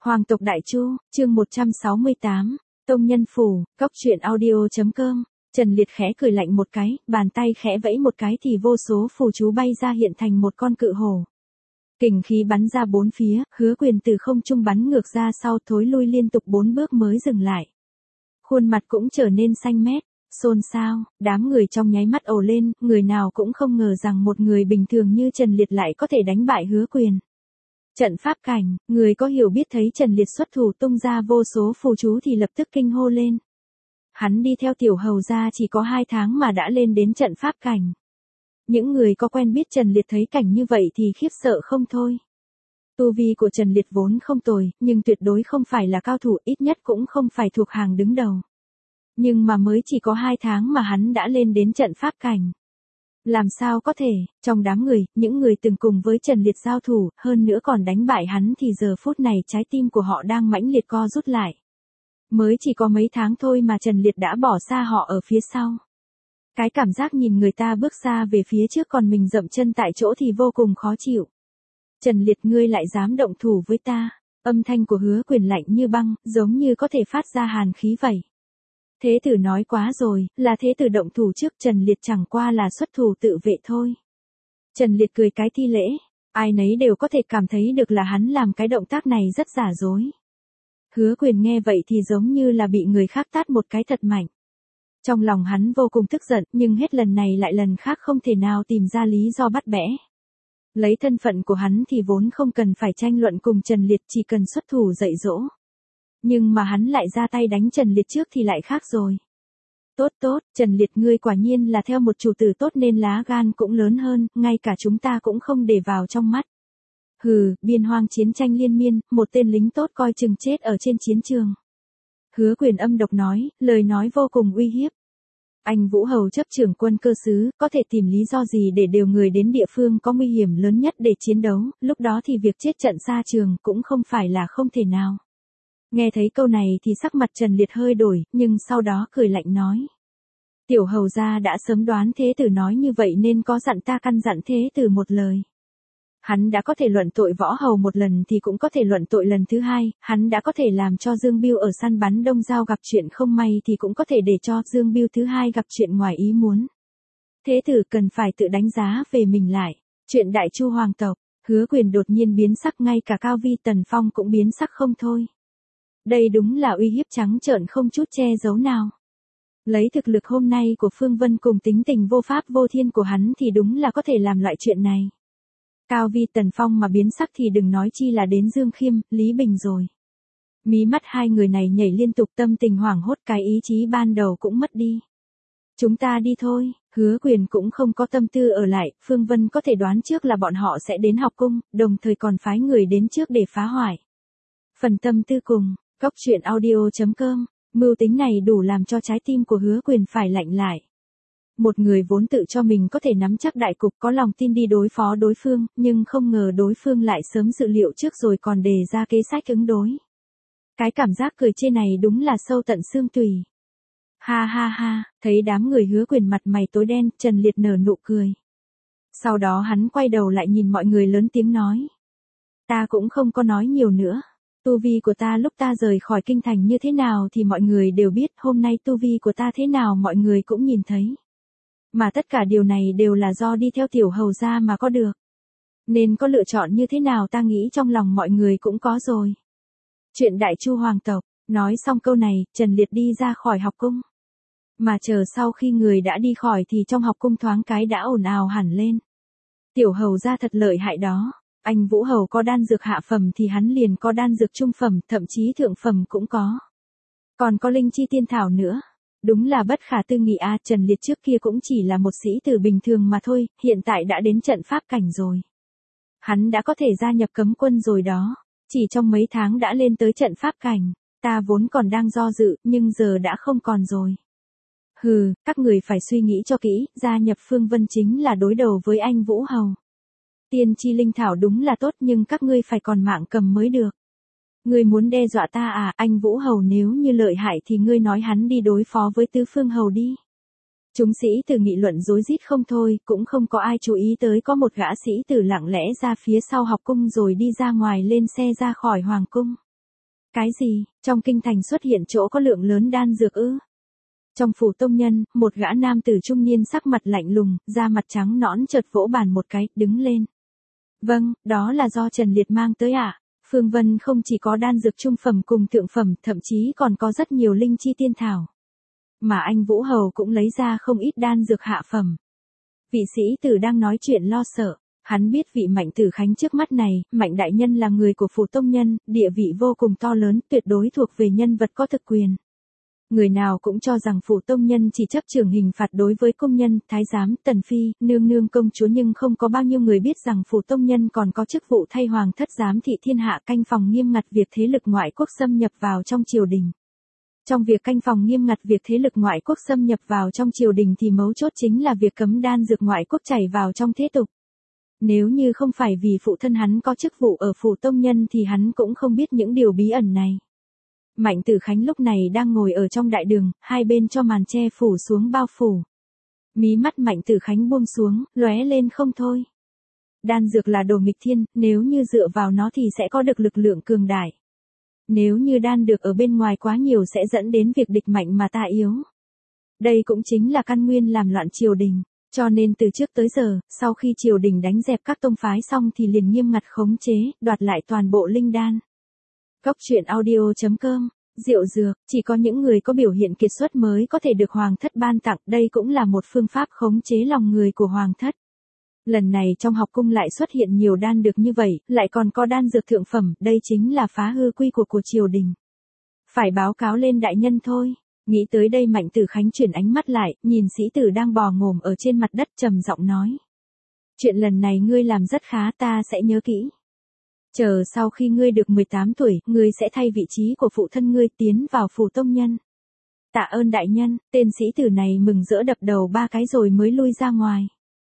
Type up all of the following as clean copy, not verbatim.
Hoàng tộc Đại Chu, chương 168, Tông Nhân Phủ, Cóc truyện audio.com. Trần Liệt khẽ cười lạnh một cái, bàn tay khẽ vẫy một cái thì vô số phù chú bay ra hiện thành một con cự hổ. Kình khí bắn ra bốn phía, Hứa Quyền từ không trung bắn ngược ra sau thối lui liên tục 4 bước mới dừng lại. Khuôn mặt cũng trở nên xanh mét, xôn xao, đám người trong nháy mắt ồ lên, người nào cũng không ngờ rằng một người bình thường như Trần Liệt lại có thể đánh bại Hứa Quyền. Trận pháp cảnh, người có hiểu biết thấy Trần Liệt xuất thủ tung ra vô số phù chú thì lập tức kinh hô lên. Hắn đi theo tiểu hầu gia chỉ có 2 tháng mà đã lên đến trận pháp cảnh. Những người có quen biết Trần Liệt thấy cảnh như vậy thì khiếp sợ không thôi. Tu vi của Trần Liệt vốn không tồi, nhưng tuyệt đối không phải là cao thủ, ít nhất cũng không phải thuộc hàng đứng đầu. Nhưng mà mới chỉ có 2 tháng mà hắn đã lên đến trận pháp cảnh. Làm sao có thể, trong đám người, những người từng cùng với Trần Liệt giao thủ, hơn nữa còn đánh bại hắn thì giờ phút này trái tim của họ đang mãnh liệt co rút lại. Mới chỉ có mấy tháng thôi mà Trần Liệt đã bỏ xa họ ở phía sau. Cái cảm giác nhìn người ta bước xa về phía trước còn mình dậm chân tại chỗ thì vô cùng khó chịu. Trần Liệt, ngươi lại dám động thủ với ta? Âm thanh của Hứa Quyền lạnh như băng, giống như có thể phát ra hàn khí vậy. Thế tử nói quá rồi, là thế tử động thủ trước, Trần Liệt chẳng qua là xuất thủ tự vệ thôi. Trần Liệt cười cái thi lễ, ai nấy đều có thể cảm thấy được là hắn làm cái động tác này rất giả dối. Hứa Quyền nghe vậy thì giống như là bị người khác tát một cái thật mạnh. Trong lòng hắn vô cùng tức giận, nhưng hết lần này lại lần khác không thể nào tìm ra lý do bắt bẻ. Lấy thân phận của hắn thì vốn không cần phải tranh luận cùng Trần Liệt, chỉ cần xuất thủ dạy dỗ. Nhưng mà hắn lại ra tay đánh Trần Liệt trước thì lại khác rồi. Tốt tốt, Trần Liệt, ngươi quả nhiên là theo một chủ tử tốt nên lá gan cũng lớn hơn, ngay cả chúng ta cũng không để vào trong mắt. Hừ, biên hoang chiến tranh liên miên, một tên lính tốt coi chừng chết ở trên chiến trường. Hứa Quyền âm độc nói, lời nói vô cùng uy hiếp. Anh Vũ Hầu chấp trưởng quân cơ xứ, có thể tìm lý do gì để điều người đến địa phương có nguy hiểm lớn nhất để chiến đấu, lúc đó thì việc chết trận xa trường cũng không phải là không thể nào. Nghe thấy câu này thì sắc mặt Trần Liệt hơi đổi, nhưng sau đó cười lạnh nói. Tiểu hầu gia đã sớm đoán thế tử nói như vậy nên có dặn ta căn dặn thế tử một lời. Hắn đã có thể luận tội Võ Hầu một lần thì cũng có thể luận tội lần thứ hai, hắn đã có thể làm cho Dương Bưu ở săn bắn Đông Giao gặp chuyện không may thì cũng có thể để cho Dương Bưu thứ hai gặp chuyện ngoài ý muốn. Thế tử cần phải tự đánh giá về mình lại. Chuyện Đại Chu hoàng tộc, Hứa Quyền đột nhiên biến sắc, ngay cả Cao Vi Tần Phong cũng biến sắc không thôi. Đây đúng là uy hiếp trắng trợn không chút che giấu nào. Lấy thực lực hôm nay của Phương Vân cùng tính tình vô pháp vô thiên của hắn thì đúng là có thể làm loại chuyện này. Cao Vi Tần Phong mà biến sắc thì đừng nói chi là đến Dương Khiêm, Lý Bình rồi. Mí mắt hai người này nhảy liên tục, tâm tình hoảng hốt, cái ý chí ban đầu cũng mất đi. Chúng ta đi thôi. Hứa Quyền cũng không có tâm tư ở lại, Phương Vân có thể đoán trước là bọn họ sẽ đến học cung, đồng thời còn phái người đến trước để phá hoại. Phần tâm tư cùng, Cóc truyện audio.com, mưu tính này đủ làm cho trái tim của Hứa Quyền phải lạnh lại. Một người vốn tự cho mình có thể nắm chắc đại cục, có lòng tin đi đối phó đối phương, nhưng không ngờ đối phương lại sớm dự liệu trước rồi còn đề ra kế sách ứng đối. Cái cảm giác cười chê này đúng là sâu tận xương tùy. Ha ha ha, thấy đám người Hứa Quyền mặt mày tối đen, Trần Liệt nở nụ cười. Sau đó hắn quay đầu lại nhìn mọi người lớn tiếng nói. Ta cũng không có nói nhiều nữa. Tu vi của ta lúc ta rời khỏi kinh thành như thế nào thì mọi người đều biết, hôm nay tu vi của ta thế nào mọi người cũng nhìn thấy. Mà tất cả điều này đều là do đi theo tiểu hầu gia mà có được. Nên có lựa chọn như thế nào ta nghĩ trong lòng mọi người cũng có rồi. Chuyện Đại Chu hoàng tộc, nói xong câu này, Trần Liệt đi ra khỏi học cung. Mà chờ sau khi người đã đi khỏi thì trong học cung thoáng cái đã ồn ào hẳn lên. Tiểu hầu gia thật lợi hại đó. Anh Vũ Hầu có đan dược hạ phẩm thì hắn liền có đan dược trung phẩm, thậm chí thượng phẩm cũng có. Còn có linh chi tiên thảo nữa. Đúng là bất khả tư nghị a, Trần Liệt trước kia cũng chỉ là một sĩ tử bình thường mà thôi, hiện tại đã đến trận pháp cảnh rồi. Hắn đã có thể gia nhập cấm quân rồi đó, chỉ trong mấy tháng đã lên tới trận pháp cảnh, ta vốn còn đang do dự, nhưng giờ đã không còn rồi. Hừ, các người phải suy nghĩ cho kỹ, gia nhập Phương Vân chính là đối đầu với anh Vũ Hầu. Tiên chi linh thảo đúng là tốt nhưng các ngươi phải còn mạng cầm mới được. Ngươi muốn đe dọa ta à, anh Vũ Hầu nếu như lợi hại thì ngươi nói hắn đi đối phó với Tứ Phương Hầu đi. Chúng sĩ tử nghị luận rối rít không thôi, cũng không có ai chú ý tới có một gã sĩ tử lặng lẽ ra phía sau học cung rồi đi ra ngoài lên xe ra khỏi hoàng cung. Cái gì, trong kinh thành xuất hiện chỗ có lượng lớn đan dược ư? Trong phủ tông nhân, một gã nam tử trung niên sắc mặt lạnh lùng, da mặt trắng nõn chợt vỗ bàn một cái, đứng lên. Vâng, đó là do Trần Liệt mang tới ạ. Phương Vân không chỉ có đan dược trung phẩm cùng thượng phẩm, thậm chí còn có rất nhiều linh chi tiên thảo. Mà anh Vũ Hầu cũng lấy ra không ít đan dược hạ phẩm. Vị sĩ tử đang nói chuyện lo sợ. Hắn biết vị Mạnh Tử Khánh trước mắt này, Mạnh đại nhân là người của phủ tông nhân, địa vị vô cùng to lớn, tuyệt đối thuộc về nhân vật có thực quyền. Người nào cũng cho rằng phủ tông nhân chỉ chấp trưởng hình phạt đối với công nhân, thái giám, tần phi, nương nương công chúa, nhưng không có bao nhiêu người biết rằng phủ tông nhân còn có chức vụ thay hoàng thất giám thị thiên hạ, canh phòng nghiêm ngặt việc thế lực ngoại quốc xâm nhập vào trong triều đình. Trong việc canh phòng nghiêm ngặt việc thế lực ngoại quốc xâm nhập vào trong triều đình thì mấu chốt chính là việc cấm đan dược ngoại quốc chảy vào trong thế tục. Nếu như không phải vì phụ thân hắn có chức vụ ở phủ tông nhân thì hắn cũng không biết những điều bí ẩn này. Mạnh Tử Khánh lúc này đang ngồi ở trong đại đường, hai bên cho màn che phủ xuống bao phủ. Mí mắt Mạnh Tử Khánh buông xuống, lóe lên không thôi. Đan dược là đồ nghịch thiên, nếu như dựa vào nó thì sẽ có được lực lượng cường đại. Nếu như đan được ở bên ngoài quá nhiều sẽ dẫn đến việc địch mạnh mà ta yếu. Đây cũng chính là căn nguyên làm loạn triều đình. Cho nên từ trước tới giờ, sau khi triều đình đánh dẹp các tông phái xong thì liền nghiêm ngặt khống chế, đoạt lại toàn bộ linh đan. Cốc truyện audio.com, rượu dược, chỉ có những người có biểu hiện kiệt xuất mới có thể được hoàng thất ban tặng, đây cũng là một phương pháp khống chế lòng người của hoàng thất. Lần này trong học cung lại xuất hiện nhiều đan được như vậy, lại còn có đan dược thượng phẩm, đây chính là phá hư quy của triều đình. Phải báo cáo lên đại nhân thôi. Nghĩ tới đây Mạnh Tử Khánh chuyển ánh mắt lại, nhìn sĩ tử đang bò ngổm ở trên mặt đất trầm giọng nói. Chuyện lần này ngươi làm rất khá, ta sẽ nhớ kỹ. Chờ sau khi ngươi được 18 tuổi, ngươi sẽ thay vị trí của phụ thân ngươi tiến vào phủ tông nhân. Tạ ơn đại nhân, tên sĩ tử này mừng rỡ đập đầu 3 cái rồi mới lui ra ngoài.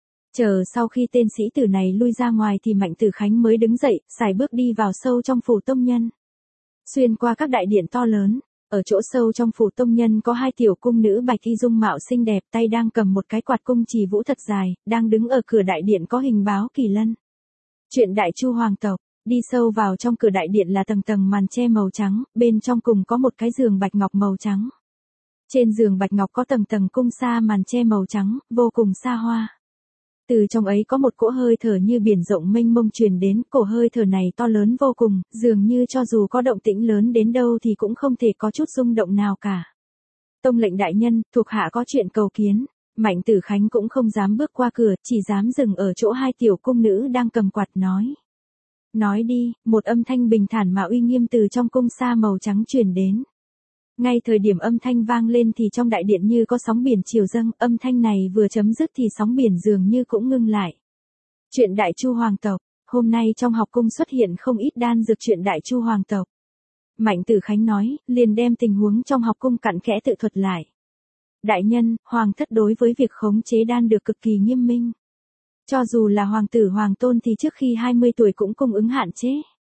Chờ sau khi tên sĩ tử này lui ra ngoài thì Mạnh Tử Khánh mới đứng dậy, sải bước đi vào sâu trong phủ tông nhân. Xuyên qua các đại điện to lớn. Ở chỗ sâu trong phủ tông nhân có hai tiểu cung nữ bạch y dung mạo xinh đẹp, tay đang cầm một cái quạt cung trì vũ thật dài, đang đứng ở cửa đại điện có hình báo kỳ lân. Chuyện Đại Chu hoàng tộc, đi sâu vào trong cửa đại điện là tầng tầng màn che màu trắng, bên trong cùng có một cái giường bạch ngọc màu trắng. Trên giường bạch ngọc có tầng tầng cung sa màn che màu trắng, vô cùng xa hoa. Từ trong ấy có một cỗ hơi thở như biển rộng mênh mông truyền đến, cổ hơi thở này to lớn vô cùng, dường như cho dù có động tĩnh lớn đến đâu thì cũng không thể có chút rung động nào cả. Tông lệnh đại nhân, thuộc hạ có chuyện cầu kiến. Mạnh Tử Khánh cũng không dám bước qua cửa, chỉ dám dừng ở chỗ hai tiểu cung nữ đang cầm quạt nói. Nói đi, một âm thanh bình thản mà uy nghiêm từ trong cung sa màu trắng truyền đến. Ngay thời điểm âm thanh vang lên thì trong đại điện như có sóng biển triều dâng, âm thanh này vừa chấm dứt thì sóng biển dường như cũng ngưng lại. Chuyện Đại Chu hoàng tộc, hôm nay trong học cung xuất hiện không ít đan dược chuyện Đại Chu hoàng tộc. Mạnh Tử Khánh nói, liền đem tình huống trong học cung cặn kẽ tự thuật lại. Đại nhân, hoàng thất đối với việc khống chế đan được cực kỳ nghiêm minh. Cho dù là hoàng tử hoàng tôn thì trước khi 20 tuổi cũng cung ứng hạn chế.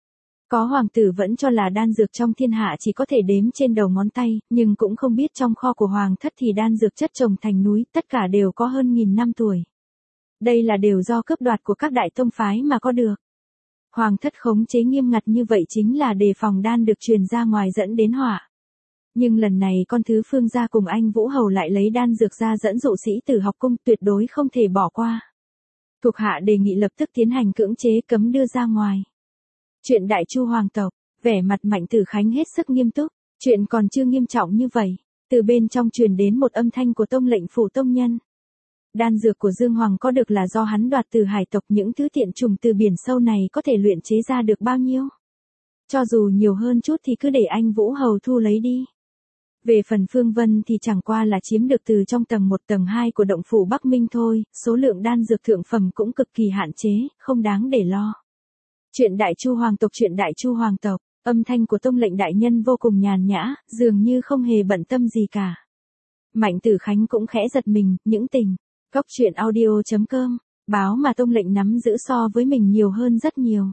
Có hoàng tử vẫn cho là đan dược trong thiên hạ chỉ có thể đếm trên đầu ngón tay, nhưng cũng không biết trong kho của hoàng thất thì đan dược chất chồng thành núi, tất cả đều có hơn 1000 năm tuổi. Đây là đều do cướp đoạt của các đại tông phái mà có được. Hoàng thất khống chế nghiêm ngặt như vậy chính là đề phòng đan được truyền ra ngoài dẫn đến họa. Nhưng lần này con thứ Phương gia cùng anh Vũ Hầu lại lấy đan dược ra dẫn dụ sĩ tử học cung, tuyệt đối không thể bỏ qua. Thuộc hạ đề nghị lập tức tiến hành cưỡng chế cấm đưa ra ngoài. Chuyện Đại Chu hoàng tộc, vẻ mặt Mạnh Tử Khánh hết sức nghiêm túc, chuyện còn chưa nghiêm trọng như vậy, từ bên trong truyền đến một âm thanh của tông lệnh phủ tông nhân. Đan dược của Dương Hoàng có được là do hắn đoạt từ hải tộc, những thứ tiện trùng từ biển sâu này có thể luyện chế ra được bao nhiêu? Cho dù nhiều hơn chút thì cứ để anh Vũ Hầu thu lấy đi. Về phần Phương Vân thì chẳng qua là chiếm được từ trong tầng 1 tầng 2 của động phủ Bắc Minh thôi, số lượng đan dược thượng phẩm cũng cực kỳ hạn chế, không đáng để lo. Chuyện Đại Chu hoàng tộc, chuyện Đại Chu hoàng tộc, âm thanh của tông lệnh đại nhân vô cùng nhàn nhã, dường như không hề bận tâm gì cả. Mạnh Tử Khánh cũng khẽ giật mình, những tình. Cốc truyện audio.com, báo mà tông lệnh nắm giữ so với mình nhiều hơn rất nhiều.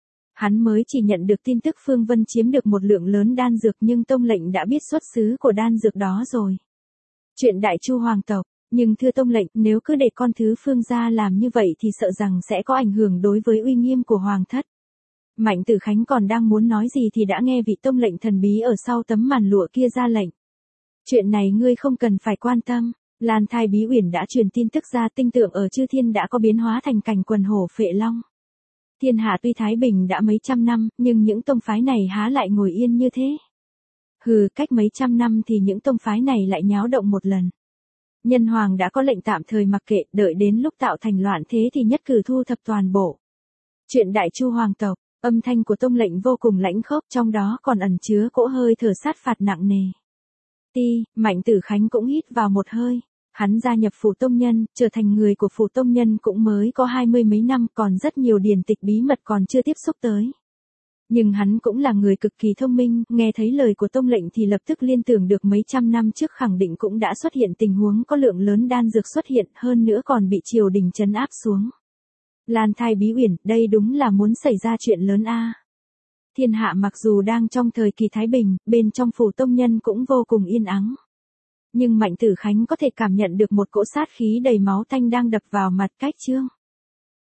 Hắn mới chỉ nhận được tin tức Phương Vân chiếm được một lượng lớn đan dược nhưng tông lệnh đã biết xuất xứ của đan dược đó rồi. Chuyện Đại Chu hoàng tộc, nhưng thưa tông lệnh, nếu cứ để con thứ Phương gia làm như vậy thì sợ rằng sẽ có ảnh hưởng đối với uy nghiêm của hoàng thất. Mạnh Tử Khánh còn đang muốn nói gì thì đã nghe vị tông lệnh thần bí ở sau tấm màn lụa kia ra lệnh. Chuyện này ngươi không cần phải quan tâm. Lan Thai Bí Uyển đã truyền tin tức ra, tinh tượng ở chư thiên đã có biến hóa thành cảnh quần hổ phệ long. Thiên hạ tuy thái bình đã mấy trăm năm, nhưng những tông phái này há lại ngồi yên như thế. Hừ, cách mấy trăm năm thì những tông phái này lại nháo động một lần. Nhân hoàng đã có lệnh tạm thời mặc kệ, đợi đến lúc tạo thành loạn thế thì nhất cử thu thập toàn bộ. Chuyện Đại Chu hoàng tộc, âm thanh của tông lệnh vô cùng lãnh khốc, trong đó còn ẩn chứa cỗ hơi thở sát phạt nặng nề. Mạnh Tử Khánh cũng hít vào một hơi. Hắn gia nhập phủ tông nhân, trở thành người của phủ tông nhân cũng mới có 20 mấy năm, còn rất nhiều điển tịch bí mật còn chưa tiếp xúc tới. Nhưng hắn cũng là người cực kỳ thông minh, nghe thấy lời của tông lệnh thì lập tức liên tưởng được mấy trăm năm trước khẳng định cũng đã xuất hiện tình huống có lượng lớn đan dược xuất hiện, hơn nữa còn bị triều đình trấn áp xuống. Lan Thai Bí Uyển, đây đúng là muốn xảy ra chuyện lớn a. Thiên hạ mặc dù đang trong thời kỳ thái bình, bên trong phủ tông nhân cũng vô cùng yên ắng. Nhưng Mạnh Tử Khánh có thể cảm nhận được một cỗ sát khí đầy máu tanh đang đập vào mặt Cách Chương.